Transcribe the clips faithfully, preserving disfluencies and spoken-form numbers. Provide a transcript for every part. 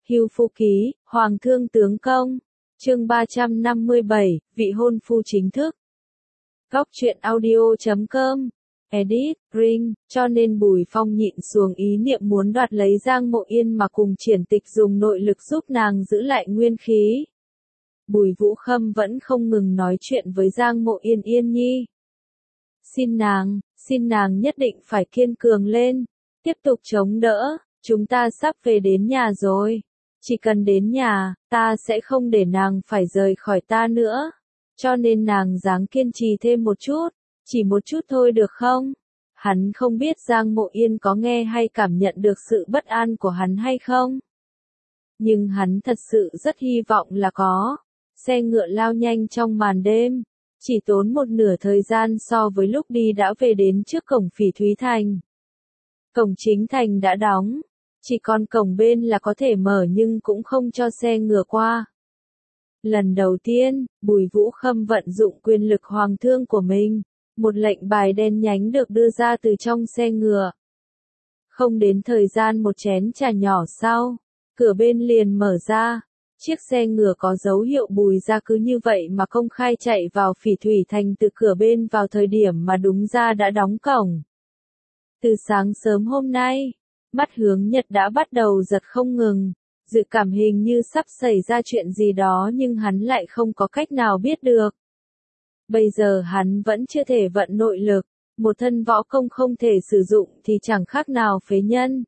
Hưu Phu Ký, Hoàng Thương Tướng Công. Chương ba trăm năm mươi bảy, vị hôn phu chính thức. Góc truyện audio chấm com. Edit, Ring, cho nên Bùi Phong nhịn xuồng ý niệm muốn đoạt lấy Giang Mộ Yên mà cùng Triển Tịch dùng nội lực giúp nàng giữ lại nguyên khí. Bùi Vũ Khâm vẫn không ngừng nói chuyện với Giang Mộ Yên Yên Nhi. Xin nàng, xin nàng nhất định phải kiên cường lên, tiếp tục chống đỡ, chúng ta sắp về đến nhà rồi. Chỉ cần đến nhà, ta sẽ không để nàng phải rời khỏi ta nữa. Cho nên nàng ráng kiên trì thêm một chút, chỉ một chút thôi được không? Hắn không biết Giang Mộ Yên có nghe hay cảm nhận được sự bất an của hắn hay không? Nhưng hắn thật sự rất hy vọng là có. Xe ngựa lao nhanh trong màn đêm, chỉ tốn một nửa thời gian so với lúc đi đã về đến trước cổng Phỉ Thúy Thành. Cổng chính thành đã đóng, chỉ còn cổng bên là có thể mở nhưng cũng không cho xe ngựa qua. Lần đầu tiên, Bùi Vũ Khâm vận dụng quyền lực hoàng thương của mình, một lệnh bài đen nhánh được đưa ra từ trong xe ngựa. Không đến thời gian một chén trà nhỏ sau, cửa bên liền mở ra. Chiếc xe ngựa có dấu hiệu Bùi ra cứ như vậy mà công khai chạy vào Phỉ Thúy Thành từ cửa bên vào thời điểm mà đúng ra đã đóng cổng. Từ sáng sớm hôm nay, mắt Hướng Nhật đã bắt đầu giật không ngừng, dự cảm hình như sắp xảy ra chuyện gì đó nhưng hắn lại không có cách nào biết được. Bây giờ hắn vẫn chưa thể vận nội lực, một thân võ công không thể sử dụng thì chẳng khác nào phế nhân.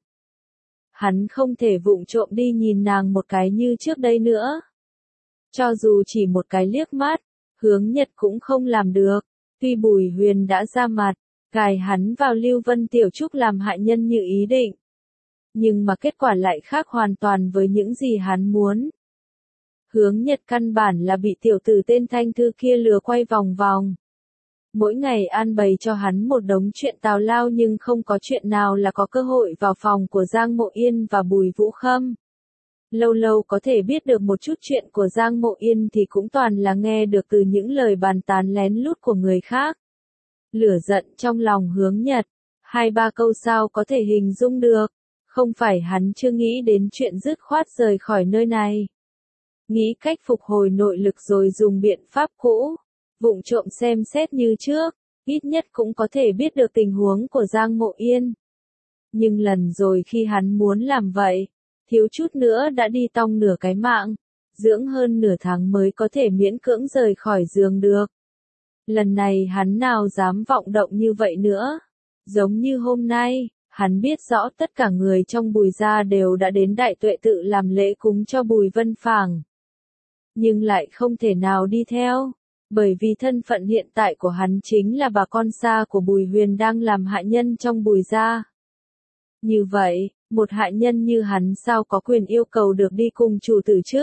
Hắn không thể vụng trộm đi nhìn nàng một cái như trước đây nữa. Cho dù chỉ một cái liếc mắt, Hướng Nhật cũng không làm được. Tuy Bùi Huyền đã ra mặt, gài hắn vào Lưu Vân Tiểu Trúc làm hại nhân như ý định. Nhưng mà kết quả lại khác hoàn toàn với những gì hắn muốn. Hướng Nhật căn bản là bị tiểu tử tên Thanh Thư kia lừa quay vòng vòng. Mỗi ngày an bày cho hắn một đống chuyện tào lao nhưng không có chuyện nào là có cơ hội vào phòng của Giang Mộ Yên và Bùi Vũ Khâm. Lâu lâu có thể biết được một chút chuyện của Giang Mộ Yên thì cũng toàn là nghe được từ những lời bàn tán lén lút của người khác. Lửa giận trong lòng Hướng Nhật, hai ba câu sao có thể hình dung được, không phải hắn chưa nghĩ đến chuyện dứt khoát rời khỏi nơi này. Nghĩ cách phục hồi nội lực rồi dùng biện pháp cũ. Vụng trộm xem xét như trước, ít nhất cũng có thể biết được tình huống của Giang Mộ Yên. Nhưng lần rồi khi hắn muốn làm vậy, thiếu chút nữa đã đi tong nửa cái mạng, dưỡng hơn nửa tháng mới có thể miễn cưỡng rời khỏi giường được. Lần này hắn nào dám vọng động như vậy nữa. Giống như hôm nay, hắn biết rõ tất cả người trong Bùi gia đều đã đến Đại Tuệ tự làm lễ cúng cho Bùi Vân Phàng. Nhưng lại không thể nào đi theo. Bởi vì thân phận hiện tại của hắn chính là bà con xa của Bùi Huyền đang làm hạ nhân trong Bùi gia. Như vậy, một hạ nhân như hắn sao có quyền yêu cầu được đi cùng chủ tử chứ?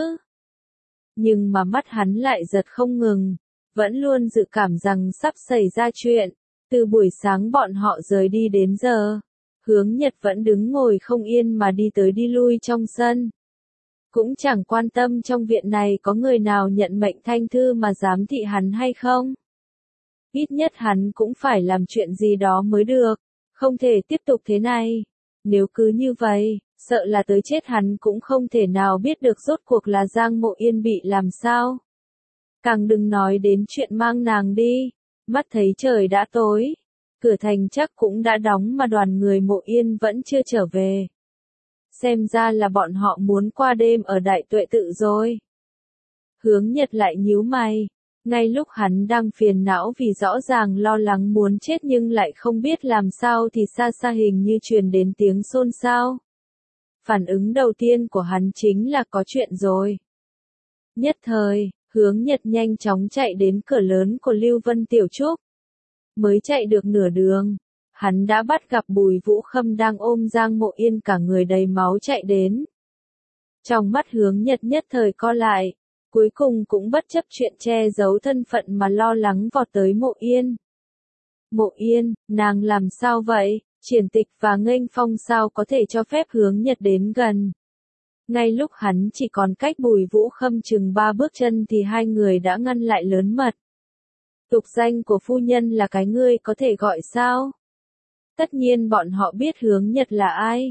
Nhưng mà mắt hắn lại giật không ngừng, vẫn luôn dự cảm rằng sắp xảy ra chuyện. Từ buổi sáng bọn họ rời đi đến giờ, Hướng Nhật vẫn đứng ngồi không yên mà đi tới đi lui trong sân. Cũng chẳng quan tâm trong viện này có người nào nhận mệnh Thanh Thư mà giám thị hắn hay không. Ít nhất hắn cũng phải làm chuyện gì đó mới được, không thể tiếp tục thế này. Nếu cứ như vậy, sợ là tới chết hắn cũng không thể nào biết được rốt cuộc là Giang Mộ Yên bị làm sao. Càng đừng nói đến chuyện mang nàng đi, mắt thấy trời đã tối, cửa thành chắc cũng đã đóng mà đoàn người Mộ Yên vẫn chưa trở về. Xem ra là bọn họ muốn qua đêm ở Đại Tuệ tự rồi. Hướng Nhật lại nhíu mày, ngay lúc hắn đang phiền não vì rõ ràng lo lắng muốn chết nhưng lại không biết làm sao thì xa xa hình như truyền đến tiếng xôn xao. Phản ứng đầu tiên của hắn chính là có chuyện rồi. Nhất thời, Hướng Nhật nhanh chóng chạy đến cửa lớn của Lưu Vân Tiểu Trúc. Mới chạy được nửa đường, hắn đã bắt gặp Bùi Vũ Khâm đang ôm Giang Mộ Yên cả người đầy máu chạy đến. Trong mắt Hướng Nhật nhất thời co lại, cuối cùng cũng bất chấp chuyện che giấu thân phận mà lo lắng vọt tới Mộ Yên. Mộ Yên, nàng làm sao vậy? Triển Tịch và Nghênh Phong sao có thể cho phép Hướng Nhật đến gần? Ngay lúc hắn chỉ còn cách Bùi Vũ Khâm chừng ba bước chân thì hai người đã ngăn lại lớn mật. Tục danh của phu nhân là cái ngươi có thể gọi sao? Tất nhiên bọn họ biết Hướng Nhật là ai.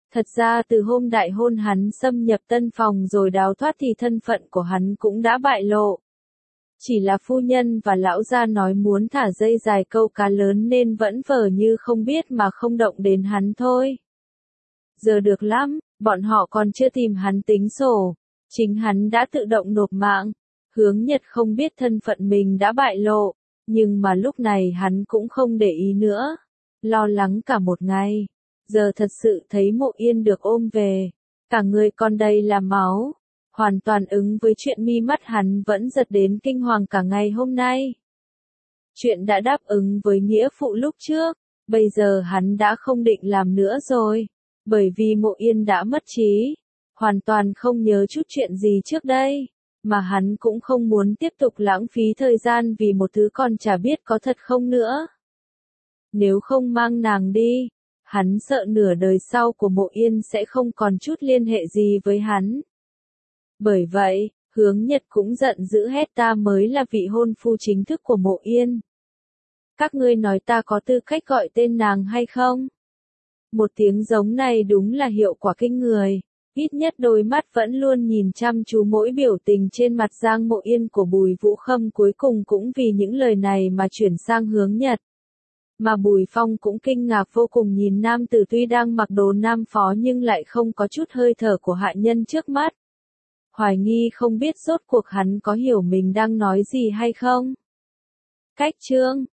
Thật ra từ hôm đại hôn hắn xâm nhập tân phòng rồi đào thoát thì thân phận của hắn cũng đã bại lộ. Chỉ là phu nhân và lão gia nói muốn thả dây dài câu cá lớn nên vẫn vờ như không biết mà không động đến hắn thôi. Giờ được lắm, bọn họ còn chưa tìm hắn tính sổ. Chính hắn đã tự động nộp mạng. Hướng Nhật không biết thân phận mình đã bại lộ, nhưng mà lúc này hắn cũng không để ý nữa. Lo lắng cả một ngày. Giờ thật sự thấy Mộ Yên được ôm về. Cả người con đây là máu. Hoàn toàn ứng với chuyện mi mắt hắn vẫn giật đến kinh hoàng cả ngày hôm nay. Chuyện đã đáp ứng với nghĩa phụ lúc trước, bây giờ hắn đã không định làm nữa rồi. Bởi vì Mộ Yên đã mất trí, hoàn toàn không nhớ chút chuyện gì trước đây, mà hắn cũng không muốn tiếp tục lãng phí thời gian vì một thứ còn chả biết có thật không nữa. Nếu không mang nàng đi, hắn sợ nửa đời sau của Mộ Yên sẽ không còn chút liên hệ gì với hắn. Bởi vậy, Hướng Nhật cũng giận dữ hét ta mới là vị hôn phu chính thức của Mộ Yên. Các ngươi nói ta có tư cách gọi tên nàng hay không? Một tiếng giống này đúng là hiệu quả kinh người. Ít nhất đôi mắt vẫn luôn nhìn chăm chú mỗi biểu tình trên mặt Giang Mộ Yên của Bùi Vũ Khâm cuối cùng cũng vì những lời này mà chuyển sang Hướng Nhật. Mà Bùi Phong cũng kinh ngạc vô cùng nhìn nam tử tuy đang mặc đồ nam phó nhưng lại không có chút hơi thở của hạ nhân trước mắt. Hoài nghi không biết rốt cuộc hắn có hiểu mình đang nói gì hay không. Cách chương